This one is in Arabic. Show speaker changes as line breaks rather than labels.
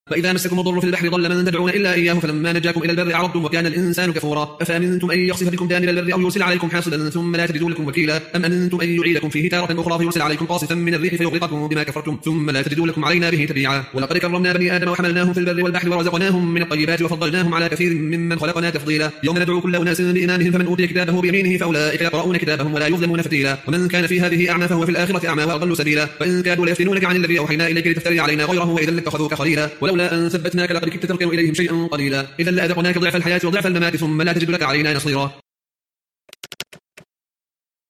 فإذا مسكم الضر في البحر ضل من تدعون إلا إياه فلما نجاكم إلى البر أعرضتم وكان الإنسان كفورا أفأمنتم أن يخسف بكم دامر البر أو يرسل عليكم حاصدا ثم لا تجدوا لكم وكيلا أم أنتم أن يعيدكم فيه تارة أخرى فيرسل عليكم قاصفا من الريح فيغرقكم بما كفرتم ثم لا تجدوا لكم علينا به تبيعا ولقد كرمنا بني آدم وحملناهم في البر والبحر ورزقناهم من الطيبات وفضلناهم على كثير ممن خلقنا تفضيلا يوم ندعو كل أناس بإمامهم فمن أوتي كتابه بيمينه فأولئك يقرؤون كتابهم ولا يظلمون فتيلا ومن كان في هذه أعمى فهو في الآخرة أعمى وأضل سبيلا فإن كادوا ليفتنونك عن الذي أوحينا إليك لتفتري علينا غيره وإذا لاتخذوك خليلا ولولا أن ثبتناك لقد كدت تركن إليهم شيئا قليلا إذا لأذقناك ضعف الحياة وضعف الممات ثم لا تجد لك علينا نصيرا